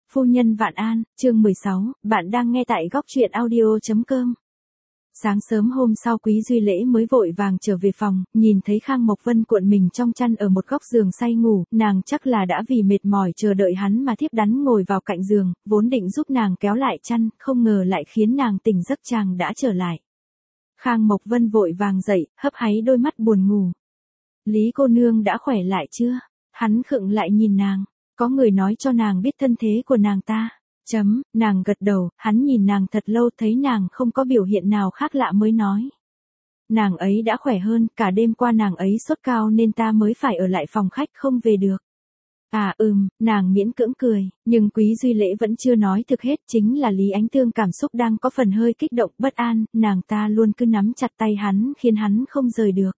Phu nhân vạn an, chương 16, bạn đang nghe tại góc truyện audio.com. Sáng sớm hôm sau Quý Duy Lễ mới vội vàng trở về phòng, nhìn thấy Khang Mộc Vân cuộn mình trong chăn ở một góc giường say ngủ, nàng chắc là đã vì mệt mỏi chờ đợi hắn mà thiếp đắn ngồi vào cạnh giường, vốn định giúp nàng kéo lại chăn, không ngờ lại khiến nàng tỉnh giấc chàng đã trở lại. Khang Mộc Vân vội vàng dậy, hấp háy đôi mắt buồn ngủ. Lý cô nương đã khỏe lại chưa? Hắn khựng lại nhìn nàng. Có người nói cho nàng biết thân thế của nàng ta. Nàng gật đầu, hắn nhìn nàng thật lâu thấy nàng không có biểu hiện nào khác lạ mới nói. Nàng ấy đã khỏe hơn, cả đêm qua nàng ấy sốt cao nên ta mới phải ở lại phòng khách không về được. Nàng miễn cưỡng cười, nhưng Quý Duy Lễ vẫn chưa nói thực hết, chính là Lý Ánh Tương cảm xúc đang có phần hơi kích động bất an, nàng ta luôn cứ nắm chặt tay hắn khiến hắn không rời được.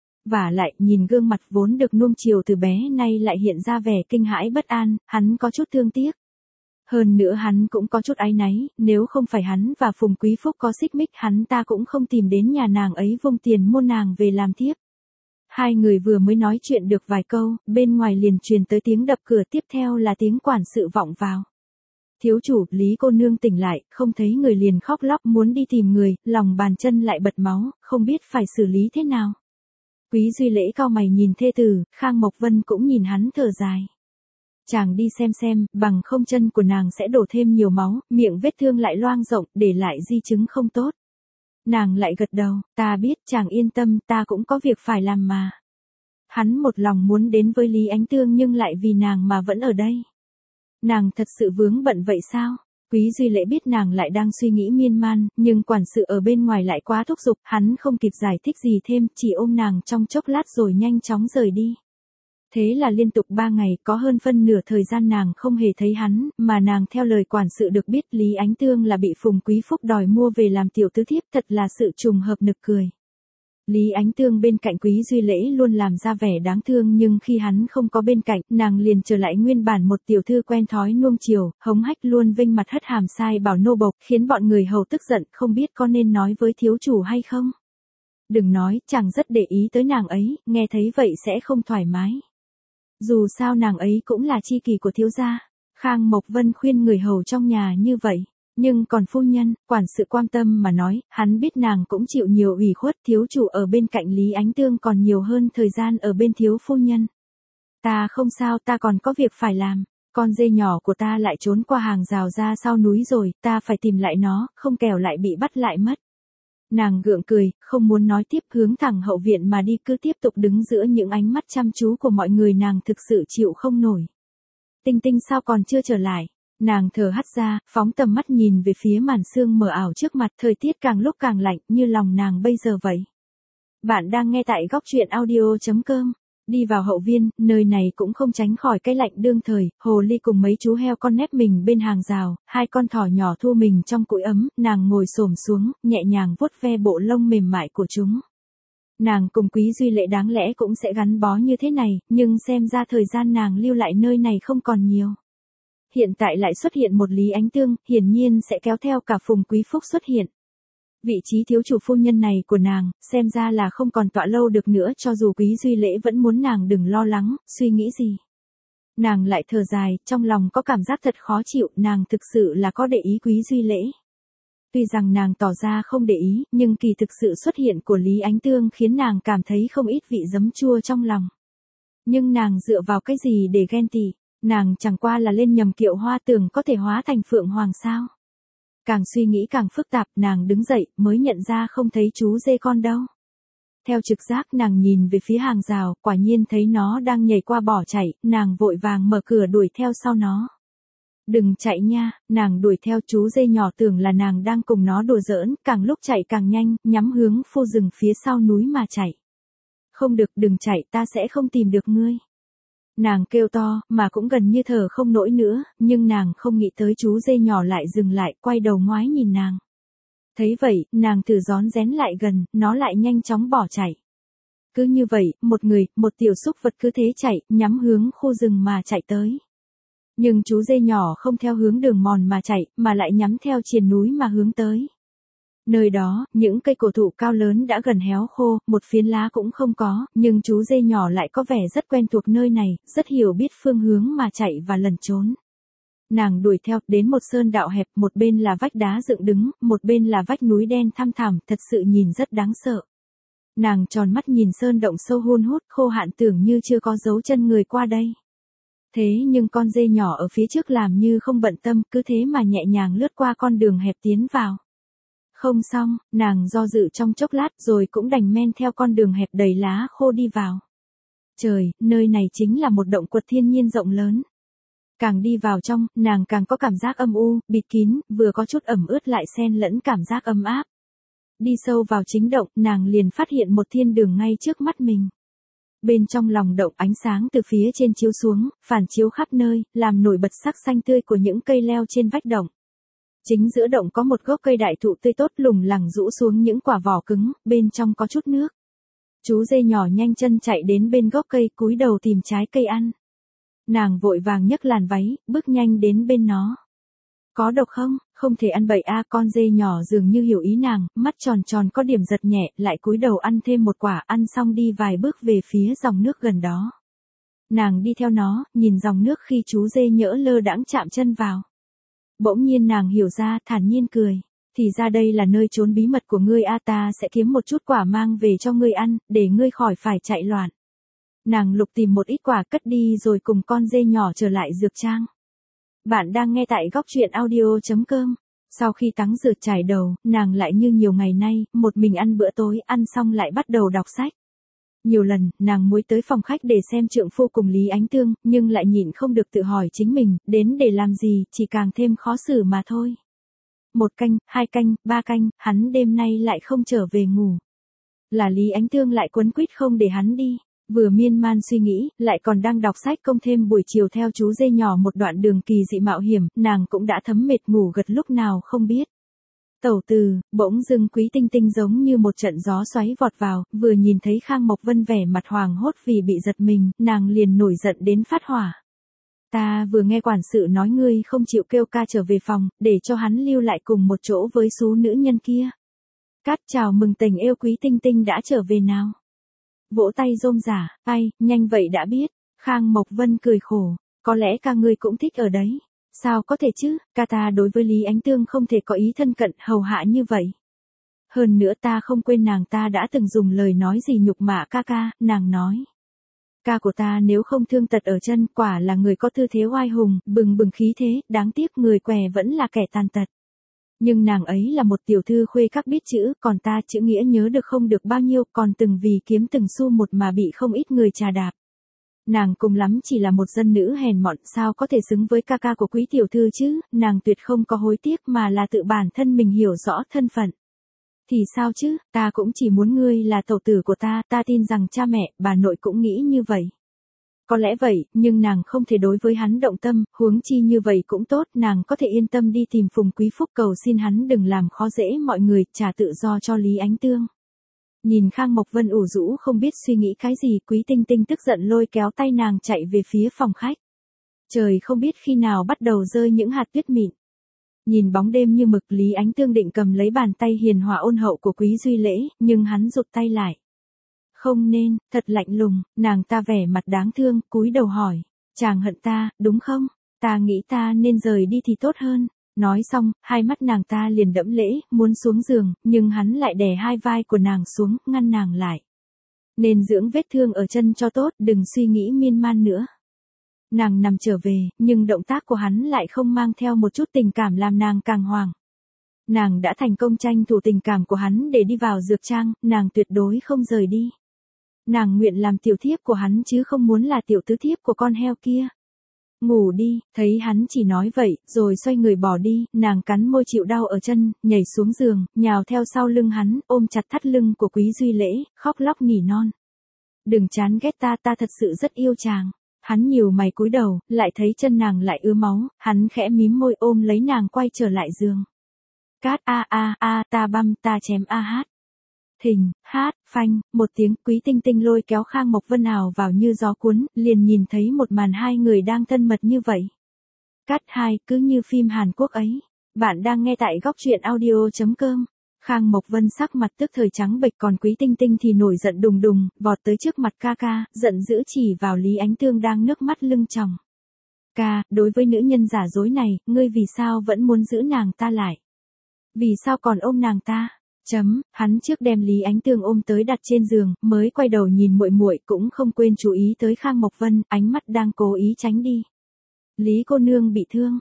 Vả lại, nhìn gương mặt vốn được nuông chiều từ bé nay lại hiện ra vẻ kinh hãi bất an, hắn có chút thương tiếc. Hơn nữa hắn cũng có chút áy náy, nếu không phải hắn và Phùng Quý Phúc có xích mích hắn ta cũng không tìm đến nhà nàng ấy vung tiền mua nàng về làm thiếp. Hai người vừa mới nói chuyện được vài câu, bên ngoài liền truyền tới tiếng đập cửa, tiếp theo là tiếng quản sự vọng vào. Thiếu chủ, Lý cô nương tỉnh lại, không thấy người liền khóc lóc muốn đi tìm người, lòng bàn chân lại bật máu, không biết phải xử lý thế nào. Quý Duy Lễ cau mày nhìn thê tử, Khang Mộc Vân cũng nhìn hắn thở dài. Chàng đi xem, bằng không chân của nàng sẽ đổ thêm nhiều máu, miệng vết thương lại loang rộng, để lại di chứng không tốt. Nàng lại gật đầu, ta biết, chàng yên tâm, ta cũng có việc phải làm mà. Hắn một lòng muốn đến với Lý Ánh Tương nhưng lại vì nàng mà vẫn ở đây. Nàng thật sự vướng bận vậy sao? Quý Duy Lễ biết nàng lại đang suy nghĩ miên man, nhưng quản sự ở bên ngoài lại quá thúc giục, hắn không kịp giải thích gì thêm, chỉ ôm nàng trong chốc lát rồi nhanh chóng rời đi. Thế là liên tục 3 ngày, có hơn phân nửa thời gian nàng không hề thấy hắn, mà nàng theo lời quản sự được biết Lý Ánh Tương là bị Phùng Quý Phúc đòi mua về làm tiểu tứ thiếp, thật là sự trùng hợp nực cười. Lý Ánh Tương bên cạnh Quý Duy Lễ luôn làm ra vẻ đáng thương nhưng khi hắn không có bên cạnh, nàng liền trở lại nguyên bản một tiểu thư quen thói nuông chiều, hống hách luôn vênh mặt hất hàm sai bảo nô bộc, khiến bọn người hầu tức giận, không biết có nên nói với thiếu chủ hay không. Đừng nói, chàng rất để ý tới nàng ấy, nghe thấy vậy sẽ không thoải mái. Dù sao nàng ấy cũng là tri kỷ của thiếu gia. Khang Mộc Vân khuyên người hầu trong nhà như vậy. Nhưng còn phu nhân, quản sự quan tâm mà nói, hắn biết nàng cũng chịu nhiều ủy khuất, thiếu chủ ở bên cạnh Lý Ánh Tương còn nhiều hơn thời gian ở bên thiếu phu nhân. Ta không sao, ta còn có việc phải làm. Con dê nhỏ của ta lại trốn qua hàng rào ra sau núi rồi, ta phải tìm lại nó, không kẻo lại bị bắt lại mất. Nàng gượng cười, không muốn nói tiếp, hướng thẳng hậu viện mà đi, cứ tiếp tục đứng giữa những ánh mắt chăm chú của mọi người, nàng thực sự chịu không nổi. Tinh Tinh sao còn chưa trở lại? Nàng thở hắt ra, phóng tầm mắt nhìn về phía màn sương mờ ảo trước mặt, thời tiết càng lúc càng lạnh, như lòng nàng bây giờ vậy. Bạn đang nghe tại góc truyện audio.com. Đi vào hậu viên, nơi này cũng không tránh khỏi cái lạnh đương thời, hồ ly cùng mấy chú heo con nép mình bên hàng rào, hai con thỏ nhỏ thu mình trong cụi ấm, nàng ngồi xổm xuống, nhẹ nhàng vuốt ve bộ lông mềm mại của chúng. Nàng cùng Quý Duy Lễ đáng lẽ cũng sẽ gắn bó như thế này, nhưng xem ra thời gian nàng lưu lại nơi này không còn nhiều. Hiện tại lại xuất hiện một Lý Ánh Tương, hiển nhiên sẽ kéo theo cả Phùng Quý Phúc xuất hiện. Vị trí thiếu chủ phu nhân này của nàng, xem ra là không còn tọa lâu được nữa, cho dù Quý Duy Lễ vẫn muốn nàng đừng lo lắng, suy nghĩ gì. Nàng lại thở dài, trong lòng có cảm giác thật khó chịu, nàng thực sự là có để ý Quý Duy Lễ. Tuy rằng nàng tỏ ra không để ý, nhưng kỳ thực sự xuất hiện của Lý Ánh Tương khiến nàng cảm thấy không ít vị giấm chua trong lòng. Nhưng nàng dựa vào cái gì để ghen tị, nàng chẳng qua là lên nhầm kiệu hoa tưởng có thể hóa thành phượng hoàng sao. Càng suy nghĩ càng phức tạp, nàng đứng dậy, mới nhận ra không thấy chú dê con đâu. Theo trực giác nàng nhìn về phía hàng rào, quả nhiên thấy nó đang nhảy qua bỏ chạy, nàng vội vàng mở cửa đuổi theo sau nó. Đừng chạy nha, nàng đuổi theo chú dê nhỏ tưởng là nàng đang cùng nó đùa giỡn, càng lúc chạy càng nhanh, nhắm hướng khu rừng phía sau núi mà chạy. Không được, đừng chạy, ta sẽ không tìm được ngươi. Nàng kêu to, mà cũng gần như thở không nổi nữa, nhưng nàng không nghĩ tới chú dê nhỏ lại dừng lại, quay đầu ngoái nhìn nàng. Thấy vậy, nàng thử rón rén lại gần, nó lại nhanh chóng bỏ chạy. Cứ như vậy, một tiểu súc vật cứ thế chạy, nhắm hướng khu rừng mà chạy tới. Nhưng chú dê nhỏ không theo hướng đường mòn mà chạy, mà lại nhắm theo triền núi mà hướng tới. Nơi đó, những cây cổ thụ cao lớn đã gần héo khô, một phiến lá cũng không có, nhưng chú dê nhỏ lại có vẻ rất quen thuộc nơi này, rất hiểu biết phương hướng mà chạy và lẩn trốn. Nàng đuổi theo, đến một sơn đạo hẹp, một bên là vách đá dựng đứng, một bên là vách núi đen thăm thẳm, thật sự nhìn rất đáng sợ. Nàng tròn mắt nhìn sơn động sâu hun hút, khô hạn tưởng như chưa có dấu chân người qua đây. Thế nhưng con dê nhỏ ở phía trước làm như không bận tâm, cứ thế mà nhẹ nhàng lướt qua con đường hẹp tiến vào. Không xong, nàng do dự trong chốc lát rồi cũng đành men theo con đường hẹp đầy lá khô đi vào. Trời, nơi này chính là một động quật thiên nhiên rộng lớn. Càng đi vào trong, nàng càng có cảm giác âm u, bịt kín, vừa có chút ẩm ướt lại xen lẫn cảm giác ấm áp. Đi sâu vào chính động, nàng liền phát hiện một thiên đường ngay trước mắt mình. Bên trong lòng động ánh sáng từ phía trên chiếu xuống, phản chiếu khắp nơi, làm nổi bật sắc xanh tươi của những cây leo trên vách động. Chính giữa động có một gốc cây đại thụ tươi tốt lủng lẳng rũ xuống những quả vỏ cứng, bên trong có chút nước. Chú dê nhỏ nhanh chân chạy đến bên gốc cây cúi đầu tìm trái cây ăn. Nàng vội vàng nhấc làn váy, bước nhanh đến bên nó. Có độc không? Không thể ăn bậy a. Con dê nhỏ dường như hiểu ý nàng, mắt tròn tròn có điểm giật nhẹ, lại cúi đầu ăn thêm một quả, ăn xong đi vài bước về phía dòng nước gần đó. Nàng đi theo nó, nhìn dòng nước khi chú dê nhỡ lơ đãng chạm chân vào. Bỗng nhiên nàng hiểu ra, thản nhiên cười. Thì ra đây là nơi trốn bí mật của ngươi a, ta sẽ kiếm một chút quả mang về cho ngươi ăn, để ngươi khỏi phải chạy loạn. Nàng lục tìm một ít quả cất đi rồi cùng con dê nhỏ trở lại dược trang. Bạn đang nghe tại góc truyện audio.com. Sau khi tắm rửa chải đầu, nàng lại như nhiều ngày nay, một mình ăn bữa tối, ăn xong lại bắt đầu đọc sách. Nhiều lần, nàng muốn tới phòng khách để xem trượng phu cùng Lý Ánh Tương, nhưng lại nhịn không được tự hỏi chính mình, đến để làm gì, chỉ càng thêm khó xử mà thôi. 1 canh, 2 canh, 3 canh, hắn đêm nay lại không trở về ngủ. Là Lý Ánh Tương lại quấn quýt không để hắn đi. Vừa miên man suy nghĩ, lại còn đang đọc sách công thêm buổi chiều theo chú dê nhỏ một đoạn đường kỳ dị mạo hiểm, nàng cũng đã thấm mệt ngủ gật lúc nào không biết. Tẩu từ, bỗng dưng Quý Tinh Tinh giống như một trận gió xoáy vọt vào, vừa nhìn thấy Khang Mộc Vân vẻ mặt hoàng hốt vì bị giật mình, nàng liền nổi giận đến phát hỏa. Ta vừa nghe quản sự nói ngươi không chịu kêu ca trở về phòng, để cho hắn lưu lại cùng một chỗ với số nữ nhân kia. Cát chào mừng tình yêu Quý Tinh Tinh đã trở về nào. Vỗ tay rôm rả, ai, nhanh vậy đã biết. Khang Mộc Vân cười khổ, có lẽ ca ngươi cũng thích ở đấy. Sao có thể chứ, ca ta đối với Lý Ánh Tương không thể có ý thân cận hầu hạ như vậy. Hơn nữa ta không quên nàng ta đã từng dùng lời nói gì nhục mạ ca ca, nàng nói. Ca của ta nếu không thương tật ở chân, quả là người có tư thế oai hùng, bừng bừng khí thế, đáng tiếc người què vẫn là kẻ tàn tật. Nhưng nàng ấy là một tiểu thư khuê các biết chữ, còn ta chữ nghĩa nhớ được không được bao nhiêu, còn từng vì kiếm từng xu một mà bị không ít người trà đạp. Nàng cùng lắm chỉ là một dân nữ hèn mọn, sao có thể xứng với ca ca của quý tiểu thư chứ, nàng tuyệt không có hối tiếc mà là tự bản thân mình hiểu rõ thân phận. Thì sao chứ, ta cũng chỉ muốn ngươi là tẩu tử của ta, ta tin rằng cha mẹ, bà nội cũng nghĩ như vậy. Có lẽ vậy, nhưng nàng không thể đối với hắn động tâm, huống chi như vậy cũng tốt, nàng có thể yên tâm đi tìm Phùng Quý Phúc cầu xin hắn đừng làm khó dễ mọi người, trả tự do cho Lý Ánh Tương. Nhìn Khang Mộc Vân ủ rũ không biết suy nghĩ cái gì, Quý Tinh Tinh tức giận lôi kéo tay nàng chạy về phía phòng khách. Trời không biết khi nào bắt đầu rơi những hạt tuyết mịn. Nhìn bóng đêm như mực, Lý Ánh Tương định cầm lấy bàn tay hiền hòa ôn hậu của Quý Duy Lễ, nhưng hắn rụt tay lại. Không nên, thật lạnh lùng, nàng ta vẻ mặt đáng thương, cúi đầu hỏi. Chàng hận ta, đúng không? Ta nghĩ ta nên rời đi thì tốt hơn. Nói xong, hai mắt nàng ta liền đẫm lễ, muốn xuống giường, nhưng hắn lại đè hai vai của nàng xuống, ngăn nàng lại. Nên dưỡng vết thương ở chân cho tốt, đừng suy nghĩ miên man nữa. Nàng nằm trở về, nhưng động tác của hắn lại không mang theo một chút tình cảm làm nàng càng hoảng. Nàng đã thành công tranh thủ tình cảm của hắn để đi vào dược trang, nàng tuyệt đối không rời đi. Nàng nguyện làm tiểu thiếp của hắn chứ không muốn là tiểu tứ thiếp của con heo kia. Ngủ đi, thấy hắn chỉ nói vậy, rồi xoay người bỏ đi, nàng cắn môi chịu đau ở chân, nhảy xuống giường, nhào theo sau lưng hắn, ôm chặt thắt lưng của Quý Duy Lễ, khóc lóc nỉ non. Đừng chán ghét ta, ta thật sự rất yêu chàng. Hắn nhíu mày cúi đầu, lại thấy chân nàng lại ứa máu, hắn khẽ mím môi ôm lấy nàng quay trở lại giường. Cát a a a, ta băm, ta chém a hát. Thình, hát, phanh, một tiếng, Quý Tinh Tinh lôi kéo Khang Mộc Vân ào vào như gió cuốn, liền nhìn thấy một màn hai người đang thân mật như vậy. Cắt 2, cứ như phim Hàn Quốc ấy. Bạn đang nghe tại góc truyện audio.com. Khang Mộc Vân sắc mặt tức thời trắng bệch, còn Quý Tinh Tinh thì nổi giận đùng đùng, vọt tới trước mặt ca ca, giận dữ chỉ vào Lý Ánh Tương đang nước mắt lưng tròng. Ca, đối với nữ nhân giả dối này, ngươi vì sao vẫn muốn giữ nàng ta lại? Vì sao còn ôm nàng ta? Hắn trước đem Lý Ánh Tương ôm tới đặt trên giường, mới quay đầu nhìn muội muội, cũng không quên chú ý tới Khang Mộc Vân, ánh mắt đang cố ý tránh đi. Lý cô nương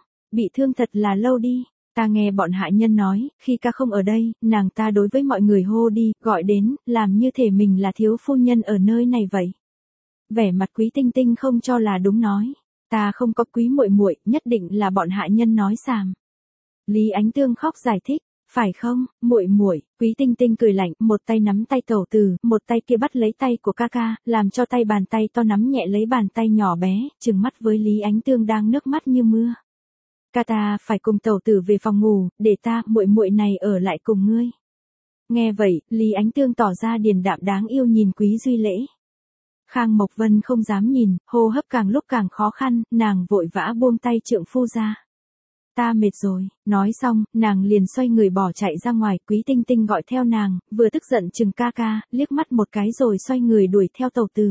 bị thương thật là lâu đi. Ta nghe bọn hạ nhân nói, khi ca không ở đây, nàng ta đối với mọi người hô đi, gọi đến, làm như thể mình là thiếu phu nhân ở nơi này vậy. Vẻ mặt Quý Tinh Tinh không cho là đúng nói, ta không có Quý muội muội, nhất định là bọn hạ nhân nói xàm. Lý Ánh Tương khóc giải thích, phải không, muội muội? Quý Tinh Tinh cười lạnh, một tay nắm tay Tẩu Tử, một tay kia bắt lấy tay của ca ca, làm cho tay bàn tay to nắm nhẹ lấy bàn tay nhỏ bé, trừng mắt với Lý Ánh Tương đang nước mắt như mưa. Ca ta phải cùng Tẩu Tử về phòng ngủ, để ta, muội muội này ở lại cùng ngươi. Nghe vậy, Lý Ánh Tương tỏ ra điềm đạm đáng yêu nhìn Quý Duy Lễ. Khang Mộc Vân không dám nhìn, hô hấp càng lúc càng khó khăn, nàng vội vã buông tay trượng phu ra. Ta mệt rồi, nói xong, nàng liền xoay người bỏ chạy ra ngoài, Quý Tinh Tinh gọi theo nàng, vừa tức giận chừng ca ca, liếc mắt một cái rồi xoay người đuổi theo Tẩu Tử.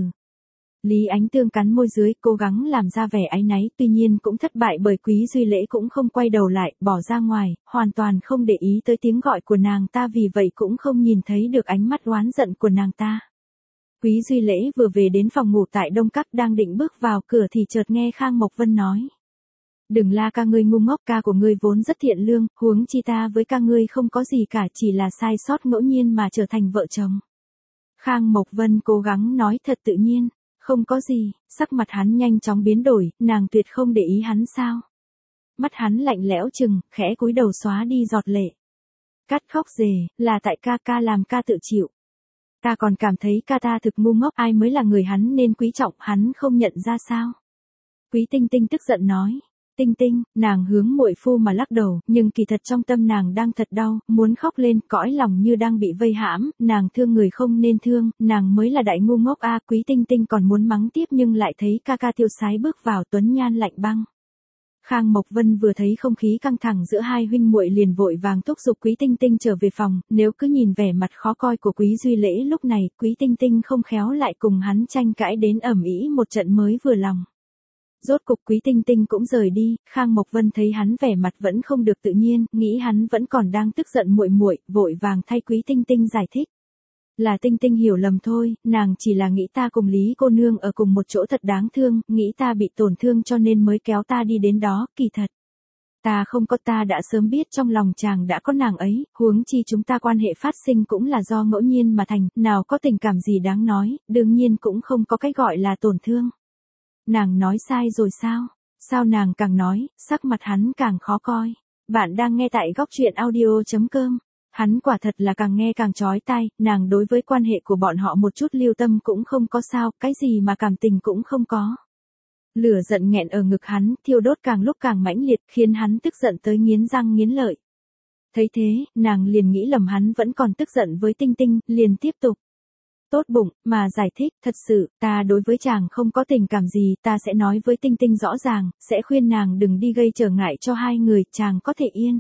Lý Ánh Tương cắn môi dưới, cố gắng làm ra vẻ áy náy, tuy nhiên cũng thất bại bởi Quý Duy Lễ cũng không quay đầu lại, bỏ ra ngoài, hoàn toàn không để ý tới tiếng gọi của nàng ta, vì vậy cũng không nhìn thấy được ánh mắt oán giận của nàng ta. Quý Duy Lễ vừa về đến phòng ngủ tại Đông Các, đang định bước vào cửa thì chợt nghe Khang Mộc Vân nói. Đừng la ca ngươi ngu ngốc, ca của ngươi vốn rất thiện lương, huống chi ta với ca ngươi không có gì cả, chỉ là sai sót ngẫu nhiên mà trở thành vợ chồng. Khang Mộc Vân cố gắng nói thật tự nhiên, không có gì, sắc mặt hắn nhanh chóng biến đổi, nàng tuyệt không để ý hắn sao? Mắt hắn lạnh lẽo chừng, khẽ cúi đầu xóa đi giọt lệ. Cắt khóc rề, là tại ca làm ca tự chịu. Ta còn cảm thấy ca ta thực ngu ngốc, ai mới là người hắn nên quý trọng, hắn không nhận ra sao? Quý Tinh Tinh tức giận nói. Tinh Tinh, nàng hướng muội phu mà lắc đầu, nhưng kỳ thật trong tâm nàng đang thật đau, muốn khóc lên, cõi lòng như đang bị vây hãm, nàng thương người không nên thương, nàng mới là đại ngu ngốc a. Quý Tinh Tinh còn muốn mắng tiếp nhưng lại thấy ca ca tiêu sái bước vào, tuấn nhan lạnh băng. Khang Mộc Vân vừa thấy không khí căng thẳng giữa hai huynh muội liền vội vàng thúc giục Quý Tinh Tinh trở về phòng, nếu cứ nhìn vẻ mặt khó coi của Quý Duy Lễ lúc này, Quý Tinh Tinh không khéo lại cùng hắn tranh cãi đến ầm ĩ một trận mới vừa lòng. Rốt cục Quý Tinh Tinh cũng rời đi, Khang Mộc Vân thấy hắn vẻ mặt vẫn không được tự nhiên, nghĩ hắn vẫn còn đang tức giận muội muội, vội vàng thay Quý Tinh Tinh giải thích. Là Tinh Tinh hiểu lầm thôi, nàng chỉ là nghĩ ta cùng Lý cô nương ở cùng một chỗ thật đáng thương, nghĩ ta bị tổn thương cho nên mới kéo ta đi đến đó, kỳ thật. Ta không có, ta đã sớm biết trong lòng chàng đã có nàng ấy, huống chi chúng ta quan hệ phát sinh cũng là do ngẫu nhiên mà thành, nào có tình cảm gì đáng nói, đương nhiên cũng không có cái gọi là tổn thương. Nàng nói sai rồi sao? Sao nàng càng nói, sắc mặt hắn càng khó coi. Bạn đang nghe tại góc truyện audio.com. Hắn quả thật là càng nghe càng chói tai, nàng đối với quan hệ của bọn họ một chút lưu tâm cũng không có sao, cái gì mà cảm tình cũng không có. Lửa giận nghẹn ở ngực hắn, thiêu đốt càng lúc càng mãnh liệt, khiến hắn tức giận tới nghiến răng nghiến lợi. Thấy thế, nàng liền nghĩ lầm hắn vẫn còn tức giận với Tinh Tinh, liền tiếp tục. Tốt bụng, mà giải thích, thật sự, ta đối với chàng không có tình cảm gì, ta sẽ nói với Tinh Tinh rõ ràng, sẽ khuyên nàng đừng đi gây trở ngại cho hai người, chàng có thể yên.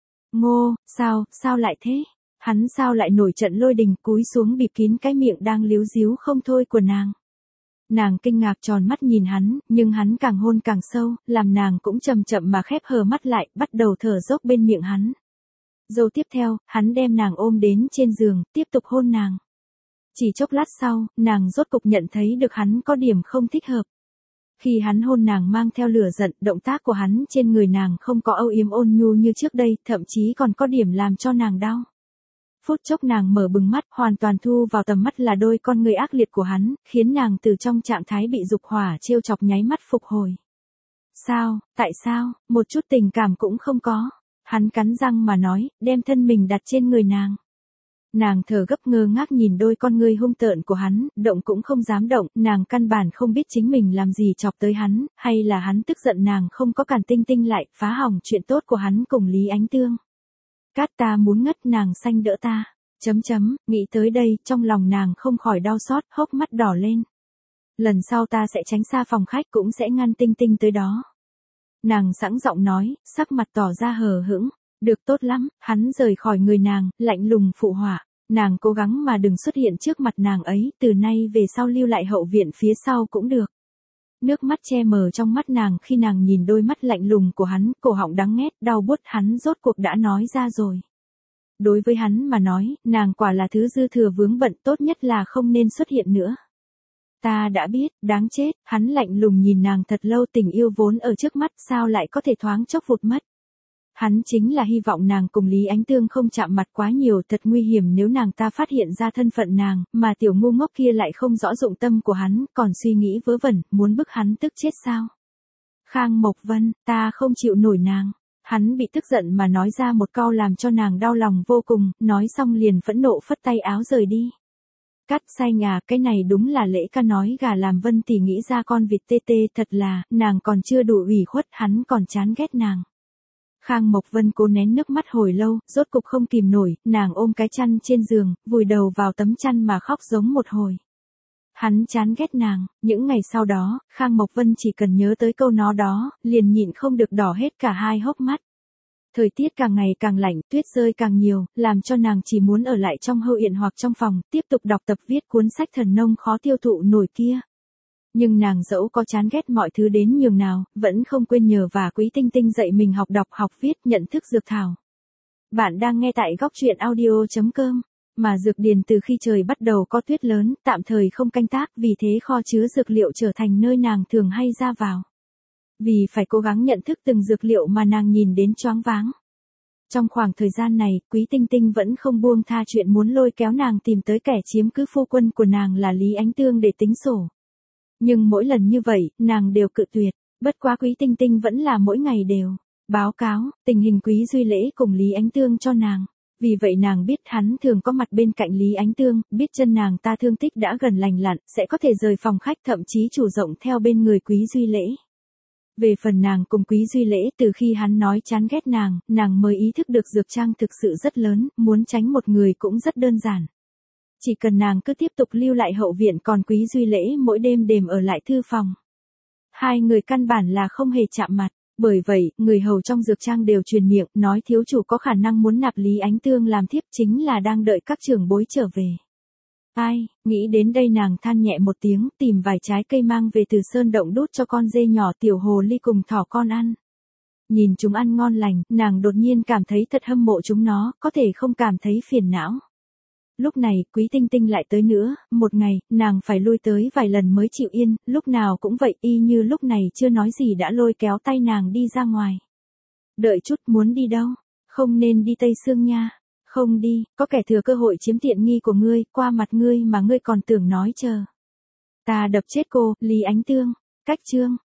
Ngô, sao lại thế? Hắn sao lại nổi trận lôi đình, cúi xuống bịt kín cái miệng đang líu díu không thôi của nàng. Nàng kinh ngạc tròn mắt nhìn hắn, nhưng hắn càng hôn càng sâu, làm nàng cũng chậm chậm mà khép hờ mắt lại, bắt đầu thở dốc bên miệng hắn. Rồi tiếp theo, hắn đem nàng ôm đến trên giường, tiếp tục hôn nàng. Chỉ chốc lát sau, nàng rốt cục nhận thấy được hắn có điểm không thích hợp. Khi hắn hôn nàng mang theo lửa giận, động tác của hắn trên người nàng không có âu yếm ôn nhu như trước đây, thậm chí còn có điểm làm cho nàng đau. Phút chốc nàng mở bừng mắt, hoàn toàn thu vào tầm mắt là đôi con người ác liệt của hắn, khiến nàng từ trong trạng thái bị dục hỏa trêu chọc nháy mắt phục hồi. Sao, tại sao, một chút tình cảm cũng không có. Hắn cắn răng mà nói, đem thân mình đặt trên người nàng. Nàng thở gấp ngơ ngác nhìn đôi con ngươi hung tợn của hắn, động cũng không dám động, nàng căn bản không biết chính mình làm gì chọc tới hắn, hay là hắn tức giận nàng không có cản Tinh Tinh lại, phá hỏng chuyện tốt của hắn cùng Lý Ánh Tương. Cát ta muốn ngất, nàng xanh đỡ ta. Nghĩ tới đây, trong lòng nàng không khỏi đau xót, hốc mắt đỏ lên. Lần sau ta sẽ tránh xa phòng khách, cũng sẽ ngăn Tinh Tinh tới đó. Nàng sẵn giọng nói, sắc mặt tỏ ra hờ hững. Được, tốt lắm, hắn rời khỏi người nàng, lạnh lùng phụ họa. Nàng cố gắng mà đừng xuất hiện trước mặt nàng ấy, từ nay về sau lưu lại hậu viện phía sau cũng được. Nước mắt che mờ trong mắt nàng khi nàng nhìn đôi mắt lạnh lùng của hắn, cổ họng đắng nghét, đau buốt hắn rốt cuộc đã nói ra rồi. Đối với hắn mà nói, nàng quả là thứ dư thừa vướng bận, tốt nhất là không nên xuất hiện nữa. Ta đã biết, đáng chết, hắn lạnh lùng nhìn nàng thật lâu, tình yêu vốn ở trước mắt sao lại có thể thoáng chốc vụt mất. Hắn chính là hy vọng nàng cùng Lý Ánh Tương không chạm mặt quá nhiều, thật nguy hiểm nếu nàng ta phát hiện ra thân phận nàng, mà tiểu ngu ngốc kia lại không rõ dụng tâm của hắn, còn suy nghĩ vớ vẩn, muốn bức hắn tức chết sao. Khang Mộc Vân, ta không chịu nổi nàng. Hắn bị tức giận mà nói ra một câu làm cho nàng đau lòng vô cùng, nói xong liền phẫn nộ phất tay áo rời đi. Cắt xay ngà, cái này đúng là lễ ca nói gà làm Vân tỷ nghĩ ra con vịt tê tê, thật là, nàng còn chưa đủ ủy khuất, hắn còn chán ghét nàng. Khang Mộc Vân cố nén nước mắt hồi lâu, rốt cục không kìm nổi, nàng ôm cái chăn trên giường, vùi đầu vào tấm chăn mà khóc giống một hồi. Hắn chán ghét nàng, những ngày sau đó, Khang Mộc Vân chỉ cần nhớ tới câu nói đó, liền nhịn không được đỏ hết cả hai hốc mắt. Thời tiết càng ngày càng lạnh, tuyết rơi càng nhiều, làm cho nàng chỉ muốn ở lại trong hậu viện hoặc trong phòng, tiếp tục đọc tập viết cuốn sách thần nông khó tiêu thụ nổi kia. Nhưng nàng dẫu có chán ghét mọi thứ đến nhường nào, vẫn không quên nhờ và Quý Tinh Tinh dạy mình học đọc học viết, nhận thức dược thảo. Bạn đang nghe tại góc truyện audio.com. Mà dược điền từ khi trời bắt đầu có tuyết lớn, tạm thời không canh tác, vì thế kho chứa dược liệu trở thành nơi nàng thường hay ra vào. Vì phải cố gắng nhận thức từng dược liệu mà nàng nhìn đến choáng váng. Trong khoảng thời gian này, Quý Tinh Tinh vẫn không buông tha chuyện muốn lôi kéo nàng tìm tới kẻ chiếm cứ phu quân của nàng là Lý Ánh Tương để tính sổ. Nhưng mỗi lần như vậy, nàng đều cự tuyệt, bất quá Quý Tinh Tinh vẫn là mỗi ngày đều báo cáo tình hình Quý Duy Lễ cùng Lý Ánh Tương cho nàng. Vì vậy nàng biết hắn thường có mặt bên cạnh Lý Ánh Tương, biết chân nàng ta thương tích đã gần lành lặn, sẽ có thể rời phòng khách, thậm chí chủ động theo bên người Quý Duy Lễ. Về phần nàng cùng Quý Duy Lễ, từ khi hắn nói chán ghét nàng mới ý thức được dược trang thực sự rất lớn, muốn tránh một người cũng rất đơn giản. Chỉ cần nàng cứ tiếp tục lưu lại hậu viện, còn Quý Duy Lễ mỗi đêm đêm ở lại thư phòng. Hai người căn bản là không hề chạm mặt. Bởi vậy, người hầu trong dược trang đều truyền miệng, nói thiếu chủ có khả năng muốn nạp Lý Ánh Tương làm thiếp, chính là đang đợi các trưởng bối trở về. Ai, nghĩ đến đây nàng than nhẹ một tiếng, tìm vài trái cây mang về từ sơn động đút cho con dê nhỏ tiểu hồ ly cùng thỏ con ăn. Nhìn chúng ăn ngon lành, nàng đột nhiên cảm thấy thật hâm mộ chúng nó, có thể không cảm thấy phiền não. Lúc này, Quý Tinh Tinh lại tới nữa, một ngày, nàng phải lui tới vài lần mới chịu yên, lúc nào cũng vậy, y như lúc này chưa nói gì đã lôi kéo tay nàng đi ra ngoài. Đợi chút, muốn đi đâu? Không nên đi Tây Sương nha. Không đi, có kẻ thừa cơ hội chiếm tiện nghi của ngươi, qua mặt ngươi mà ngươi còn tưởng nói chờ. Ta đập chết cô, Lý Ánh Tương. Cách chương.